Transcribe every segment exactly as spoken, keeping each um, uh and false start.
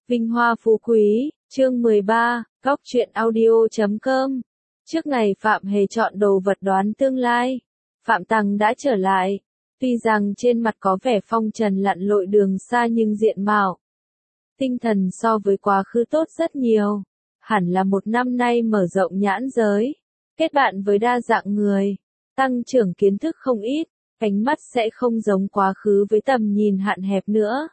Vinh hoa phú quý, chương mười ba, góc truyện audio chấm com. Trước ngày Phạm Hề chọn đồ vật đoán tương lai, Phạm Tằng đã trở lại. Tuy rằng trên mặt có vẻ phong trần lặn lội đường xa nhưng diện mạo, tinh thần so với quá khứ tốt rất nhiều. Hẳn là một năm nay mở rộng nhãn giới, kết bạn với đa dạng người, tăng trưởng kiến thức không ít, ánh mắt sẽ không giống quá khứ với tầm nhìn hạn hẹp nữa.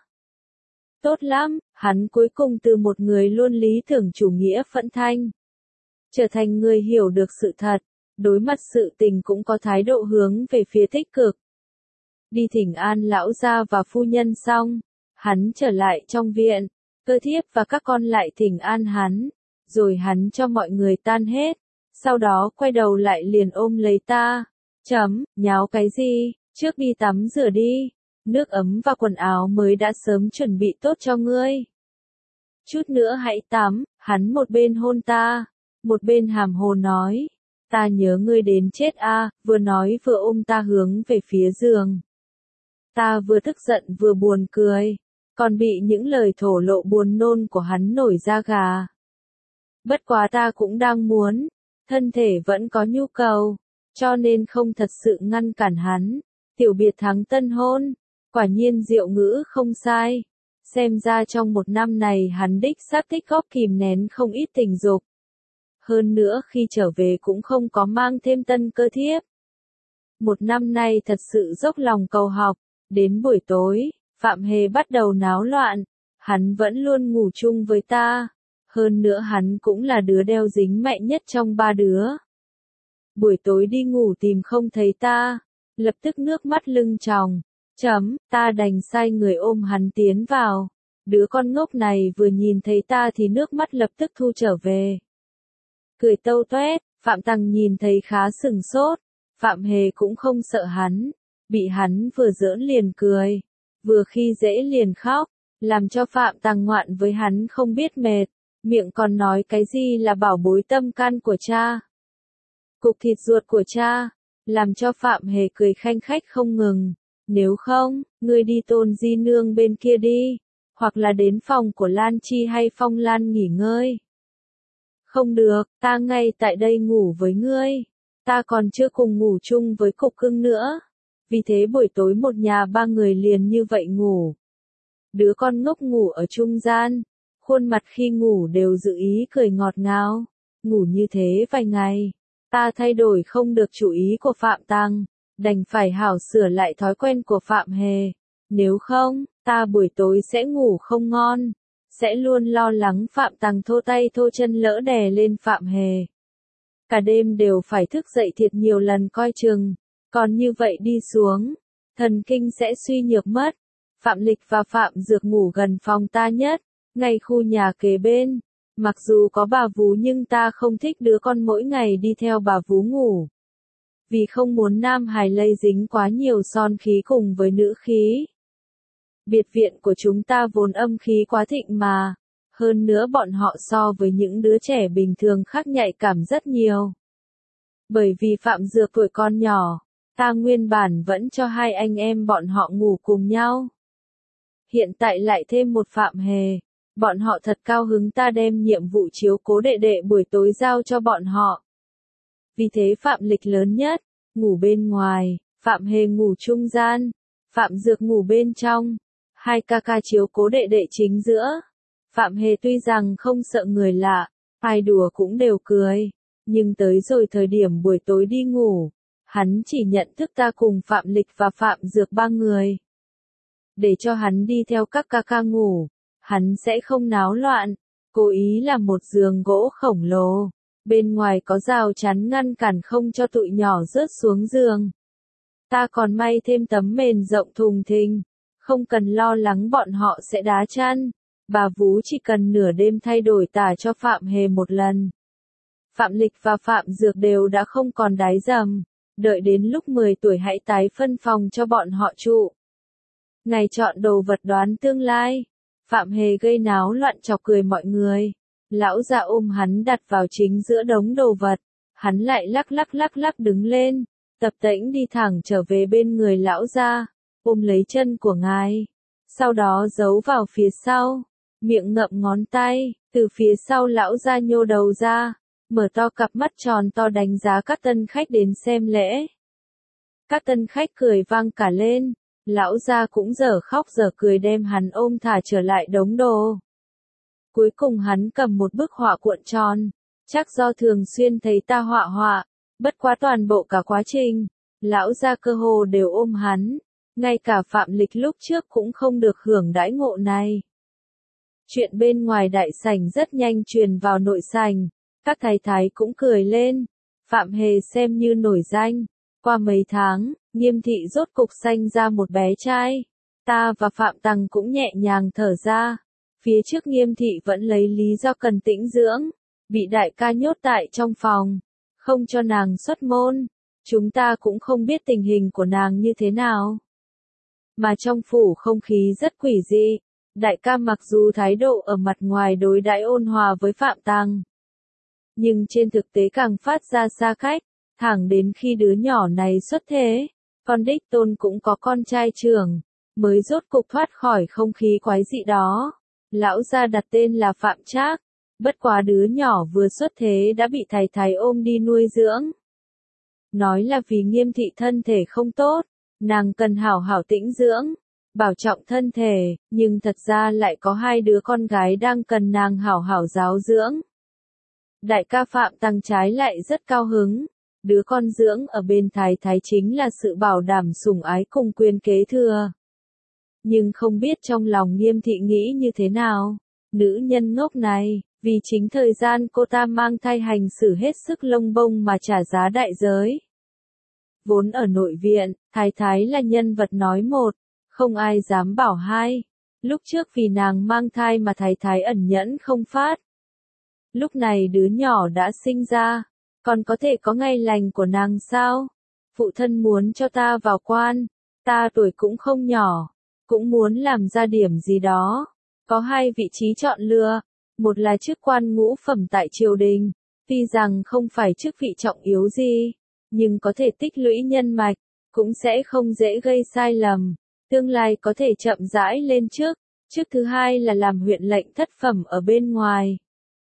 Tốt lắm, hắn cuối cùng từ một người luôn lý tưởng chủ nghĩa phẫn thanh, trở thành người hiểu được sự thật, đối mặt sự tình cũng có thái độ hướng về phía tích cực. Đi thỉnh an lão gia và phu nhân xong, hắn trở lại trong viện, Cơ Thiếp và các con lại thỉnh an hắn, rồi hắn cho mọi người tan hết, sau đó quay đầu lại liền ôm lấy ta, chấm, nháo cái gì, trước đi tắm rửa đi, nước ấm và quần áo mới đã sớm chuẩn bị tốt cho ngươi. Chút nữa hãy tắm, hắn một bên hôn ta, một bên hàm hồ nói, ta nhớ ngươi đến chết a, vừa nói vừa ôm ta hướng về phía giường. Ta vừa tức giận vừa buồn cười, còn bị những lời thổ lộ buồn nôn của hắn nổi da gà. Bất quá ta cũng đang muốn, thân thể vẫn có nhu cầu, cho nên không thật sự ngăn cản hắn. Tiểu biệt thắng tân hôn, quả nhiên diệu ngữ không sai. Xem ra trong một năm này hắn đích xác tích góp kìm nén không ít tình dục. Hơn nữa khi trở về cũng không có mang thêm tân Cơ Thiếp. Một năm nay thật sự dốc lòng cầu học, đến buổi tối, Phạm Hề bắt đầu náo loạn, hắn vẫn luôn ngủ chung với ta. Hơn nữa hắn cũng là đứa đeo dính mạnh nhất trong ba đứa. Buổi tối đi ngủ tìm không thấy ta, lập tức nước mắt lưng tròng, chấm, ta đành sai người ôm hắn tiến vào. Đứa con ngốc này vừa nhìn thấy ta thì nước mắt lập tức thu trở về. Cười tâu toét, Phạm Tằng nhìn thấy khá sừng sốt, Phạm Hề cũng không sợ hắn, bị hắn vừa giỡn liền cười, vừa khi dễ liền khóc, làm cho Phạm Tằng ngoạn với hắn không biết mệt, miệng còn nói cái gì là bảo bối tâm can của cha. Cục thịt ruột của cha, làm cho Phạm Hề cười khanh khách không ngừng. Nếu không, ngươi đi Tôn Di Nương bên kia đi, hoặc là đến phòng của Lan Chi hay Phong Lan nghỉ ngơi. Không được, ta ngay tại đây ngủ với ngươi, ta còn chưa cùng ngủ chung với Cục Cưng nữa. Vì thế buổi tối một nhà ba người liền như vậy ngủ. Đứa con ngốc ngủ ở trung gian, khuôn mặt khi ngủ đều dự ý cười ngọt ngào. Ngủ như thế vài ngày, ta thay đổi không được chủ ý của Phạm Tằng, đành phải hảo sửa lại thói quen của Phạm Hề. Nếu không, ta buổi tối sẽ ngủ không ngon, sẽ luôn lo lắng Phạm Tằng thô tay thô chân lỡ đè lên Phạm Hề. Cả đêm đều phải thức dậy thiệt nhiều lần coi chừng, còn như vậy đi xuống, thần kinh sẽ suy nhược mất. Phạm Lịch và Phạm Dược ngủ gần phòng ta nhất, ngay khu nhà kế bên. Mặc dù có bà vú nhưng ta không thích đứa con mỗi ngày đi theo bà vú ngủ. Vì không muốn nam hài lây dính quá nhiều son khí cùng với nữ khí. Biệt viện của chúng ta vốn âm khí quá thịnh mà. Hơn nữa bọn họ so với những đứa trẻ bình thường khác nhạy cảm rất nhiều. Bởi vì Phạm Dược tuổi con nhỏ, ta nguyên bản vẫn cho hai anh em bọn họ ngủ cùng nhau. Hiện tại lại thêm một Phạm Hề. Bọn họ thật cao hứng ta đem nhiệm vụ chiếu cố đệ đệ buổi tối giao cho bọn họ. Vì thế Phạm Lịch lớn nhất, ngủ bên ngoài, Phạm Hề ngủ trung gian, Phạm Dược ngủ bên trong. Hai ca ca chiếu cố đệ đệ chính giữa. Phạm Hề tuy rằng không sợ người lạ, ai đùa cũng đều cười. Nhưng tới rồi thời điểm buổi tối đi ngủ, hắn chỉ nhận thức ta cùng Phạm Lịch và Phạm Dược ba người. Để cho hắn đi theo các ca ca ngủ, hắn sẽ không náo loạn, cố ý làm một giường gỗ khổng lồ. Bên ngoài có rào chắn ngăn cản không cho tụi nhỏ rớt xuống giường. Ta còn may thêm tấm mền rộng thùng thình, không cần lo lắng bọn họ sẽ đá chăn. Bà vú chỉ cần nửa đêm thay đổi tả cho Phạm Hề một lần. Phạm Lịch và Phạm Dược đều đã không còn đái dầm, đợi đến lúc mười tuổi hãy tái phân phòng cho bọn họ trụ. Ngày chọn đồ vật đoán tương lai, Phạm Hề gây náo loạn chọc cười mọi người. Lão già ôm hắn đặt vào chính giữa đống đồ vật, hắn lại lắc lắc lắc lắc đứng lên, tập tễnh đi thẳng trở về bên người lão già, ôm lấy chân của ngài, sau đó giấu vào phía sau. miệng ngậm ngón tay, từ phía sau lão gia nhô đầu ra, mở to cặp mắt tròn to đánh giá các tân khách đến xem lễ. Các tân khách cười vang cả lên, lão gia cũng dở khóc dở cười đem hắn ôm thả trở lại đống đồ. Cuối cùng hắn cầm một bức họa cuộn tròn, chắc do thường xuyên thấy ta họa họa, bất quá toàn bộ cả quá trình, lão gia cơ hồ đều ôm hắn, ngay cả Phạm Lịch lúc trước cũng không được hưởng đãi ngộ này. Chuyện bên ngoài đại sảnh rất nhanh truyền vào nội sảnh, các thái thái cũng cười lên, Phạm Hề xem như nổi danh. Qua mấy tháng, Nghiêm thị rốt cục sanh ra một bé trai. Ta và Phạm Tằng cũng nhẹ nhàng thở ra. Phía trước Nghiêm thị vẫn lấy lý do cần tĩnh dưỡng, bị đại ca nhốt tại trong phòng, không cho nàng xuất môn. Chúng ta cũng không biết tình hình của nàng như thế nào. Mà trong phủ không khí rất quỷ dị, đại ca mặc dù thái độ ở mặt ngoài đối đãi ôn hòa với Phạm Tằng, nhưng trên thực tế càng phát ra xa cách. Thẳng đến khi đứa nhỏ này xuất thế, con đích tôn cũng có con trai trưởng, mới rốt cục thoát khỏi không khí quái dị đó. Lão gia đặt tên là Phạm Trác, bất quá đứa nhỏ vừa xuất thế đã bị thầy thầy ôm đi nuôi dưỡng. Nói là vì Nghiêm thị thân thể không tốt, nàng cần hảo hảo tĩnh dưỡng, bảo trọng thân thể, nhưng thật ra lại có hai đứa con gái đang cần nàng hảo hảo giáo dưỡng. Đại ca Phạm Tằng trái lại rất cao hứng. Đứa con dưỡng ở bên thái thái chính là sự bảo đảm sủng ái cùng quyền kế thừa. Nhưng không biết trong lòng Nghiêm thị nghĩ như thế nào, nữ nhân ngốc này, vì chính thời gian cô ta mang thai hành xử hết sức lông bông mà trả giá đại giới. Vốn ở nội viện, thái thái là nhân vật nói một, không ai dám bảo hai. Lúc trước vì nàng mang thai mà thái thái ẩn nhẫn không phát. Lúc này đứa nhỏ đã sinh ra. Còn có thể có ngày lành của nàng sao? Phụ thân muốn cho ta vào quan, ta tuổi cũng không nhỏ, cũng muốn làm ra điểm gì đó. Có hai vị trí chọn lựa, một là chức quan ngũ phẩm tại triều đình, tuy rằng không phải chức vị trọng yếu gì, nhưng có thể tích lũy nhân mạch, cũng sẽ không dễ gây sai lầm, tương lai có thể chậm rãi lên chức. Chức thứ hai là làm huyện lệnh thất phẩm ở bên ngoài.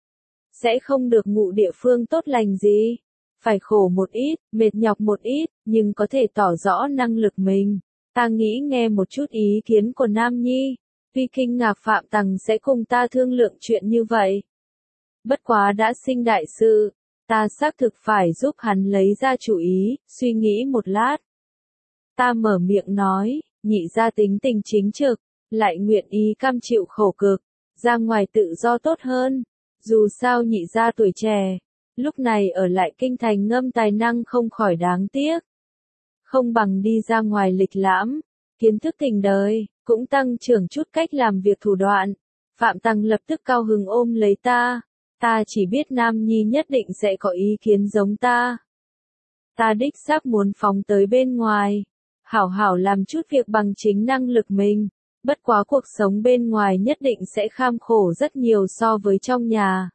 Sẽ không được ngụ địa phương tốt lành gì, phải khổ một ít, mệt nhọc một ít, nhưng có thể tỏ rõ năng lực mình. Ta nghĩ nghe một chút ý kiến của Nam Nhi, tuy kinh ngạc Phạm Tằng sẽ cùng ta thương lượng chuyện như vậy. Bất quá đã sinh đại sự, ta xác thực phải giúp hắn lấy ra chủ ý, suy nghĩ một lát. Ta mở miệng nói, nhị gia tính tình chính trực, lại nguyện ý cam chịu khổ cực, ra ngoài tự do tốt hơn. Dù sao nhị gia tuổi trẻ, lúc này ở lại kinh thành ngâm tài năng không khỏi đáng tiếc. Không bằng đi ra ngoài lịch lãm, kiến thức tình đời, cũng tăng trưởng chút cách làm việc thủ đoạn. Phạm Tằng lập tức cao hứng ôm lấy ta, ta chỉ biết Nam Nhi nhất định sẽ có ý kiến giống ta. Ta đích xác muốn phóng tới bên ngoài, hảo hảo làm chút việc bằng chính năng lực mình. Bất quá cuộc sống bên ngoài nhất định sẽ kham khổ rất nhiều so với trong nhà.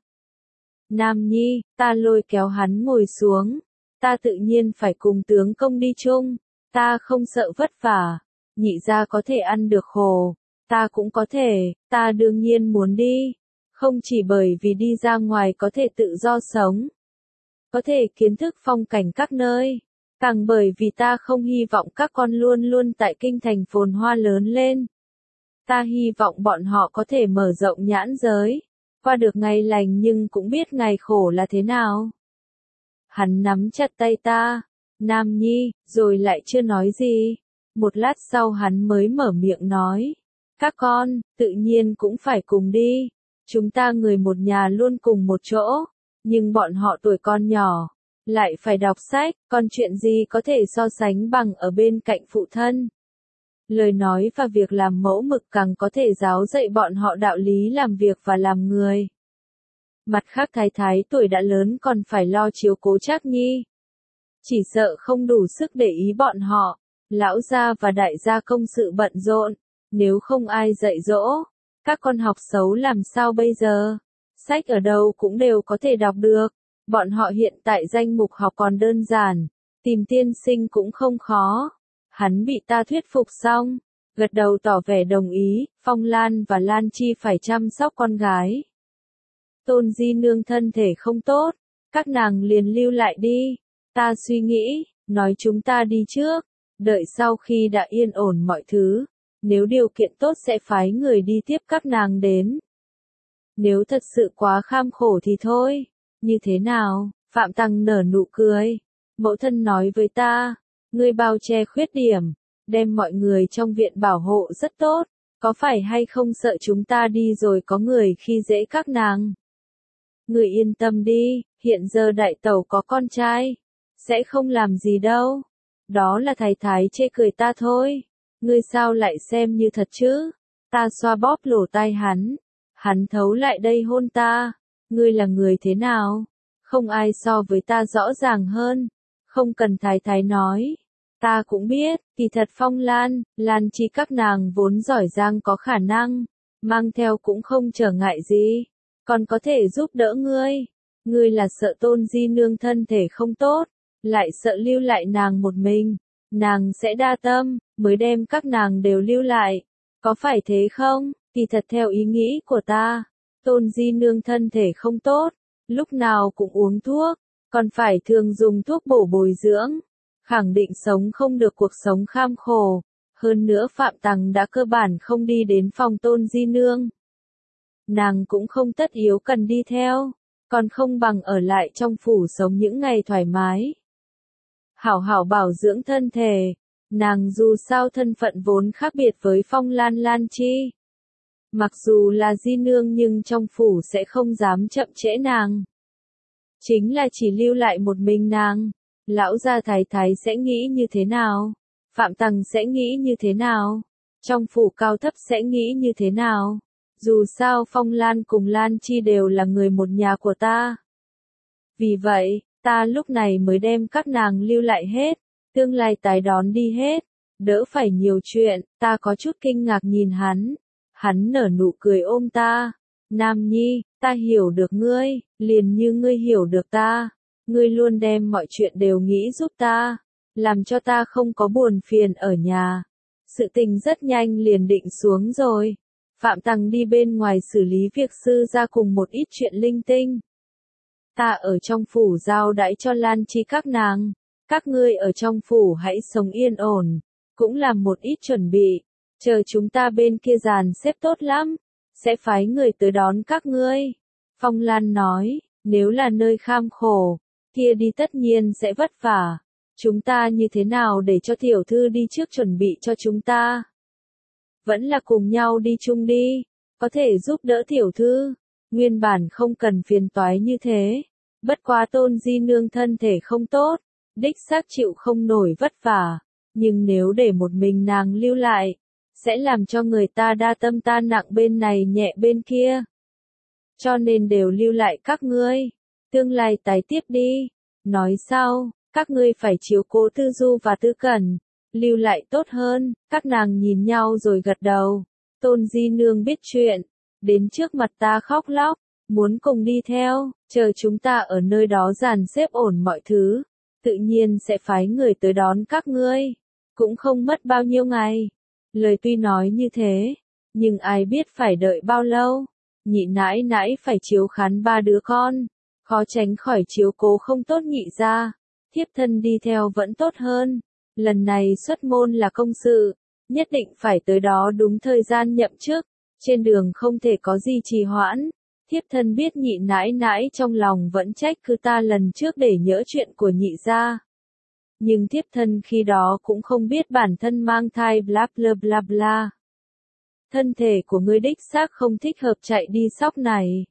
Nam Nhi, ta lôi kéo hắn ngồi xuống. Ta tự nhiên phải cùng tướng công đi chung. Ta không sợ vất vả. Nhị gia có thể ăn được khổ. Ta cũng có thể, ta đương nhiên muốn đi. Không chỉ bởi vì đi ra ngoài có thể tự do sống. Có thể kiến thức phong cảnh các nơi. Càng bởi vì ta không hy vọng các con luôn luôn tại kinh thành phồn hoa lớn lên. Ta hy vọng bọn họ có thể mở rộng nhãn giới, qua được ngày lành nhưng cũng biết ngày khổ là thế nào. Hắn nắm chặt tay ta, Nam Nhi, rồi lại chưa nói gì. Một lát sau hắn mới mở miệng nói, các con, tự nhiên cũng phải cùng đi. Chúng ta người một nhà luôn cùng một chỗ, nhưng bọn họ tuổi con nhỏ, lại phải đọc sách, còn chuyện gì có thể so sánh bằng ở bên cạnh phụ thân. Lời nói và việc làm mẫu mực càng có thể giáo dạy bọn họ đạo lý làm việc và làm người. Mặt khác thái thái tuổi đã lớn còn phải lo chiếu cố Trác Nhi. Chỉ sợ không đủ sức để ý bọn họ, lão gia và đại gia công sự bận rộn, nếu không ai dạy dỗ, các con học xấu làm sao bây giờ? Sách ở đâu cũng đều có thể đọc được, bọn họ hiện tại danh mục học còn đơn giản, tìm tiên sinh cũng không khó. Hắn bị ta thuyết phục xong, gật đầu tỏ vẻ đồng ý, Phong Lan và Lan Chi phải chăm sóc con gái. Tôn Di Nương thân thể không tốt, các nàng liền lưu lại đi. Ta suy nghĩ, nói chúng ta đi trước, đợi sau khi đã yên ổn mọi thứ, nếu điều kiện tốt sẽ phái người đi tiếp các nàng đến. Nếu thật sự quá kham khổ thì thôi, như thế nào? Phạm Tăng nở nụ cười. Mẫu thân nói với ta, ngươi bao che khuyết điểm, đem mọi người trong viện bảo hộ rất tốt, có phải hay không sợ chúng ta đi rồi có người khi dễ các nàng? Ngươi yên tâm đi, hiện giờ đại tẩu có con trai, sẽ không làm gì đâu. Đó là thái thái chê cười ta thôi. Ngươi sao lại xem như thật chứ? Ta xoa bóp lỗ tai hắn. Hắn thấu lại đây hôn ta. Ngươi là người thế nào? Không ai so với ta rõ ràng hơn. Không cần thái thái nói. Ta cũng biết, kỳ thật Phong Lan, Lan Chi các nàng vốn giỏi giang có khả năng. Mang theo cũng không trở ngại gì. Còn có thể giúp đỡ ngươi. Ngươi là sợ Tôn Di Nương thân thể không tốt, lại sợ lưu lại nàng một mình. Nàng sẽ đa tâm, mới đem các nàng đều lưu lại. Có phải thế không? Kỳ thật theo ý nghĩ của ta, Tôn Di Nương thân thể không tốt, lúc nào cũng uống thuốc, còn phải thường dùng thuốc bổ bồi dưỡng. Khẳng định sống không được cuộc sống kham khổ. Hơn nữa Phạm Tằng đã cơ bản không đi đến phòng Tôn Di Nương. Nàng cũng không tất yếu cần đi theo, còn không bằng ở lại trong phủ sống những ngày thoải mái. Hảo hảo bảo dưỡng thân thể, nàng dù sao thân phận vốn khác biệt với Phong Lan Lan Chi. Mặc dù là di nương nhưng trong phủ sẽ không dám chậm trễ nàng. Chính là chỉ lưu lại một mình nàng, lão gia thái thái sẽ nghĩ như thế nào? Phạm Tằng sẽ nghĩ như thế nào? Trong phủ cao thấp sẽ nghĩ như thế nào? Dù sao Phong Lan cùng Lan Chi đều là người một nhà của ta. Vì vậy, ta lúc này mới đem các nàng lưu lại hết, tương lai tái đón đi hết, đỡ phải nhiều chuyện. Ta có chút kinh ngạc nhìn hắn. Hắn nở nụ cười ôm ta. Nam Nhi, ta hiểu được ngươi, liền như ngươi hiểu được ta. Ngươi luôn đem mọi chuyện đều nghĩ giúp ta, làm cho ta không có buồn phiền ở nhà. Sự tình rất nhanh liền định xuống rồi. Phạm Tằng đi bên ngoài xử lý việc sư ra cùng một ít chuyện linh tinh. Ta ở trong phủ giao đãi cho Lan Chi các nàng. Các ngươi ở trong phủ hãy sống yên ổn, cũng làm một ít chuẩn bị. Chờ chúng ta bên kia dàn xếp tốt lắm, sẽ phái người tới đón các ngươi. Phong Lan nói, nếu là nơi kham khổ, kia đi tất nhiên sẽ vất vả. Chúng ta như thế nào để cho tiểu thư đi trước chuẩn bị cho chúng ta? Vẫn là cùng nhau đi chung đi, có thể giúp đỡ tiểu thư. Nguyên bản không cần phiền toái như thế. Bất quá Tôn Di Nương thân thể không tốt, đích xác chịu không nổi vất vả. Nhưng nếu để một mình nàng lưu lại, sẽ làm cho người ta đa tâm ta nặng bên này nhẹ bên kia. Cho nên đều lưu lại các ngươi. Tương lai tái tiếp đi. Nói sau, các ngươi phải chiếu cố Tư Du và Tư Cẩn. Lưu lại tốt hơn. Các nàng nhìn nhau rồi gật đầu. Tôn Di Nương biết chuyện. Đến trước mặt ta khóc lóc. Muốn cùng đi theo. Chờ chúng ta ở nơi đó dàn xếp ổn mọi thứ. Tự nhiên sẽ phái người tới đón các ngươi. Cũng không mất bao nhiêu ngày. Lời tuy nói như thế, nhưng ai biết phải đợi bao lâu. Nhị nãi nãi phải chiếu khán ba đứa con, khó tránh khỏi chiếu cố không tốt nhị ra. Thiếp thân đi theo vẫn tốt hơn. Lần này xuất môn là công sự, nhất định phải tới đó đúng thời gian nhậm chức. Trên đường không thể có gì trì hoãn. Thiếp thân biết nhị nãi nãi trong lòng vẫn trách cứ ta lần trước để nhỡ chuyện của nhị ra. Nhưng thiếp thân khi đó cũng không biết bản thân mang thai bla bla bla bla. Thân thể của ngươi đích xác không thích hợp chạy đi sóc này.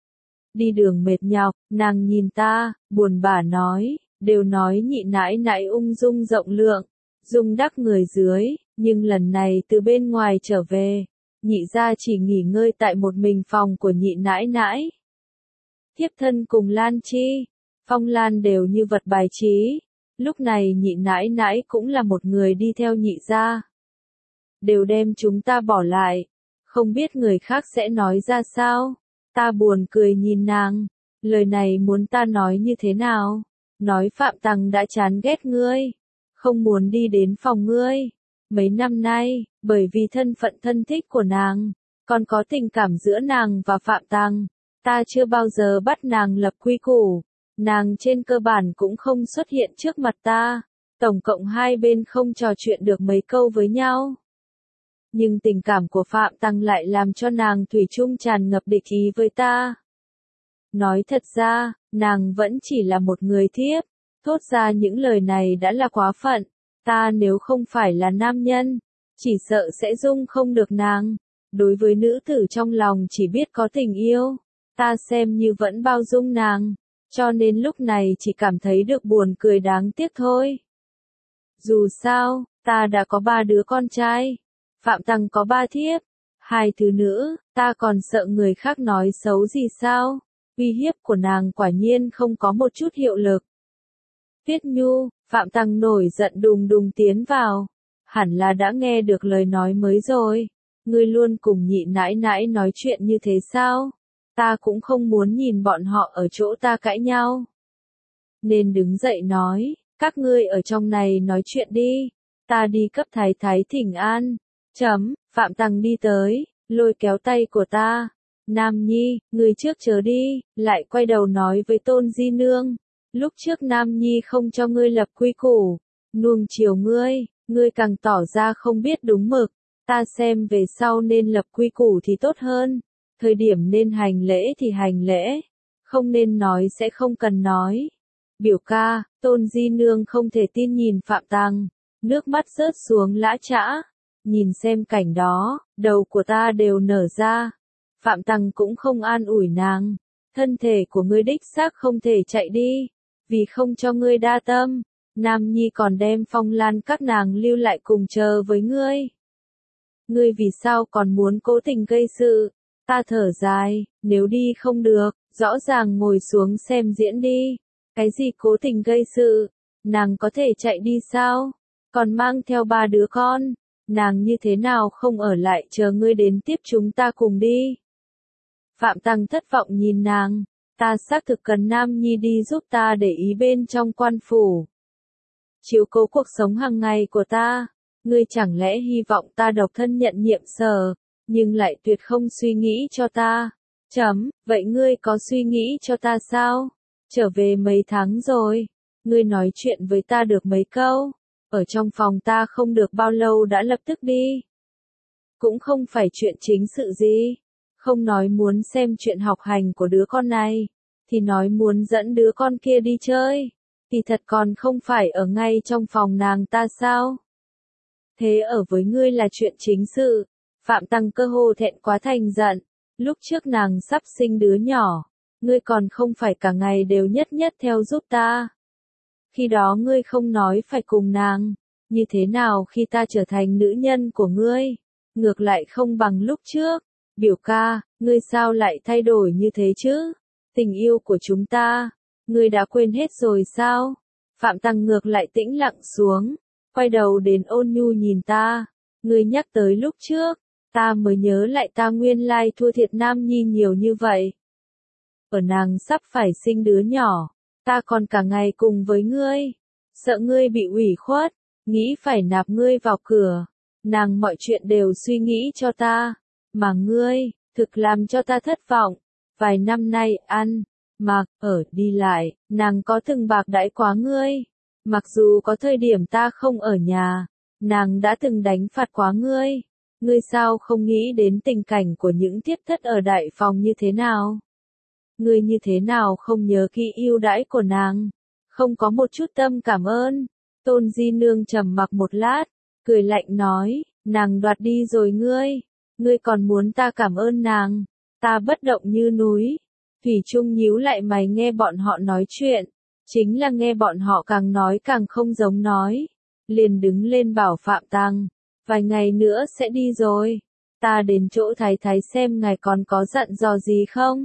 Đi đường mệt nhọc, nàng nhìn ta, buồn bã nói, đều nói nhị nãi nãi ung dung rộng lượng, dung đắc người dưới, nhưng lần này từ bên ngoài trở về, nhị gia chỉ nghỉ ngơi tại một mình phòng của nhị nãi nãi. Thiếp thân cùng Lan Chi, Phong Lan đều như vật bài trí. Lúc này nhị nãi nãi cũng là một người đi theo nhị gia. Đều đem chúng ta bỏ lại. Không biết người khác sẽ nói ra sao. Ta buồn cười nhìn nàng. Lời này muốn ta nói như thế nào? Nói Phạm Tằng đã chán ghét ngươi. Không muốn đi đến phòng ngươi. Mấy năm nay, bởi vì thân phận thân thích của nàng, còn có tình cảm giữa nàng và Phạm Tăng, ta chưa bao giờ bắt nàng lập quy củ, nàng trên cơ bản cũng không xuất hiện trước mặt ta, tổng cộng hai bên không trò chuyện được mấy câu với nhau. Nhưng tình cảm của Phạm Tăng lại làm cho nàng thủy chung tràn ngập địch ý với ta. Nói thật ra, nàng vẫn chỉ là một người thiếp, thốt ra những lời này đã là quá phận, ta nếu không phải là nam nhân, chỉ sợ sẽ dung không được nàng. Đối với nữ tử trong lòng chỉ biết có tình yêu, ta xem như vẫn bao dung nàng, cho nên lúc này chỉ cảm thấy được buồn cười đáng tiếc thôi. Dù sao, ta đã có ba đứa con trai, Phạm Tăng có ba thiếp, hai thứ nữ, ta còn sợ người khác nói xấu gì sao? Uy hiếp của nàng quả nhiên không có một chút hiệu lực. Tiết Nhu, Phạm Tăng nổi giận đùng đùng tiến vào, hẳn là đã nghe được lời nói mới rồi. Ngươi luôn cùng nhị nãi nãi nói chuyện như thế sao? Ta cũng không muốn nhìn bọn họ ở chỗ ta cãi nhau. Nên đứng dậy nói, các ngươi ở trong này nói chuyện đi, ta đi cấp thái thái thỉnh an. Chấm, Phạm Tăng đi tới, lôi kéo tay của ta. Nam Nhi, ngươi trước chờ đi, lại quay đầu nói với Tôn Di Nương. Lúc trước Nam Nhi không cho ngươi lập quy củ, nuông chiều ngươi, ngươi càng tỏ ra không biết đúng mực. Ta xem về sau nên lập quy củ thì tốt hơn, thời điểm nên hành lễ thì hành lễ, không nên nói sẽ không cần nói. Biểu ca, Tôn Di Nương không thể tin nhìn Phạm Tăng, nước mắt rớt xuống lã chã. Nhìn xem cảnh đó, đầu của ta đều nở ra. Phạm Tăng cũng không an ủi nàng, thân thể của ngươi đích xác không thể chạy đi, vì không cho ngươi đa tâm, Nam Nhi còn đem Phong Lan các nàng lưu lại cùng chờ với ngươi. Ngươi vì sao còn muốn cố tình gây sự? Ta thở dài, nếu đi không được, rõ ràng ngồi xuống xem diễn đi. Cái gì cố tình gây sự? Nàng có thể chạy đi sao? Còn mang theo ba đứa con, nàng như thế nào không ở lại chờ ngươi đến tiếp chúng ta cùng đi? Phạm Tăng thất vọng nhìn nàng, ta xác thực cần Nam Nhi đi giúp ta để ý bên trong quan phủ. Chiếu cố cuộc sống hàng ngày của ta, ngươi chẳng lẽ hy vọng ta độc thân nhận nhiệm sở, nhưng lại tuyệt không suy nghĩ cho ta. Chấm, vậy ngươi có suy nghĩ cho ta sao? Trở về mấy tháng rồi, ngươi nói chuyện với ta được mấy câu, ở trong phòng ta không được bao lâu đã lập tức đi. Cũng không phải chuyện chính sự gì. Không nói muốn xem chuyện học hành của đứa con này, thì nói muốn dẫn đứa con kia đi chơi, thì thật còn không phải ở ngay trong phòng nàng ta sao? Thế ở với ngươi là chuyện chính sự. Phạm Tăng cơ hồ thẹn quá thành giận, lúc trước nàng sắp sinh đứa nhỏ, ngươi còn không phải cả ngày đều nhất nhất theo giúp ta. Khi đó ngươi không nói phải cùng nàng, như thế nào khi ta trở thành nữ nhân của ngươi, ngược lại không bằng lúc trước. Biểu ca, ngươi sao lại thay đổi như thế chứ? Tình yêu của chúng ta, ngươi đã quên hết rồi sao? Phạm Tăng ngược lại tĩnh lặng xuống, quay đầu đến Ôn Nhu nhìn ta. Ngươi nhắc tới lúc trước, ta mới nhớ lại ta nguyên lai thua thiệt Nam Nhi nhiều như vậy. Ở nàng sắp phải sinh đứa nhỏ, ta còn cả ngày cùng với ngươi, sợ ngươi bị ủy khuất, nghĩ phải nạp ngươi vào cửa, nàng mọi chuyện đều suy nghĩ cho ta. Mà ngươi, thực làm cho ta thất vọng. Vài năm nay ăn, mặc, ở, đi lại, nàng có từng bạc đãi quá ngươi. Mặc dù có thời điểm ta không ở nhà, nàng đã từng đánh phạt quá ngươi. Ngươi sao không nghĩ đến tình cảnh của những thiếp thất ở đại phòng như thế nào? Ngươi như thế nào không nhớ kỹ ưu đãi của nàng? Không có một chút tâm cảm ơn. Tôn Di Nương trầm mặc một lát, cười lạnh nói, nàng đoạt đi rồi ngươi. Ngươi còn muốn ta cảm ơn nàng? Ta bất động như núi. Thủy Trung nhíu lại mày nghe bọn họ nói chuyện. Chính là nghe bọn họ càng nói càng không giống nói. Liền đứng lên bảo Phạm Tăng. Vài ngày nữa sẽ đi rồi. Ta đến chỗ thái thái xem ngài còn có dặn dò gì không?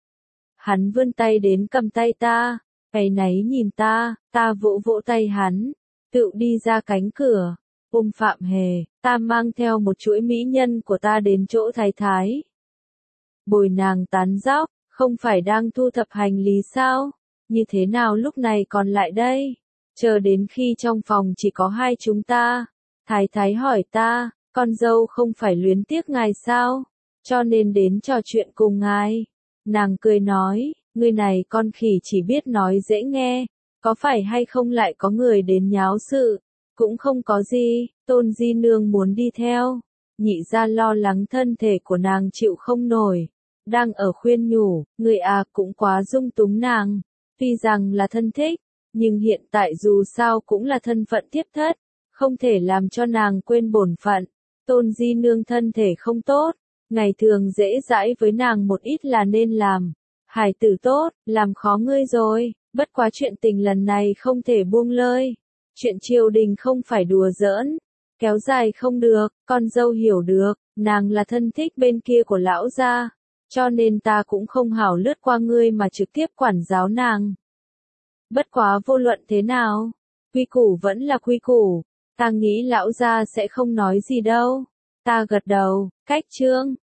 Hắn vươn tay đến cầm tay ta. Áy náy nhìn ta, ta vỗ vỗ tay hắn. Tự đi ra cánh cửa. Ôm Phạm Hề, ta mang theo một chuỗi mỹ nhân của ta đến chỗ thái thái. Bồi nàng tán dóc, không phải đang thu thập hành lý sao? Như thế nào lúc này còn lại đây? Chờ đến khi trong phòng chỉ có hai chúng ta, Thái thái hỏi ta, con dâu không phải luyến tiếc ngài sao, cho nên đến trò chuyện cùng ngài. Nàng cười nói, người này con khỉ chỉ biết nói dễ nghe, có phải hay không lại có người đến nháo sự, cũng không có gì, Tôn Di Nương muốn đi theo. Nhị gia lo lắng thân thể của nàng chịu không nổi, đang ở khuyên nhủ, người à cũng quá dung túng nàng, tuy rằng là thân thích, nhưng hiện tại dù sao cũng là thân phận tiếp thất, không thể làm cho nàng quên bổn phận. Tôn Di Nương thân thể không tốt, ngày thường dễ dãi với nàng một ít là nên làm. Hải tử tốt, làm khó ngươi rồi, bất quá chuyện tình lần này không thể buông lơi. Chuyện triều đình không phải đùa giỡn, kéo dài không được, con dâu hiểu được, nàng là thân thích bên kia của lão gia, cho nên ta cũng không hảo lướt qua ngươi mà trực tiếp quản giáo nàng. Bất quá vô luận thế nào, quy củ vẫn là quy củ, ta nghĩ lão gia sẽ không nói gì đâu. Ta gật đầu, cách chương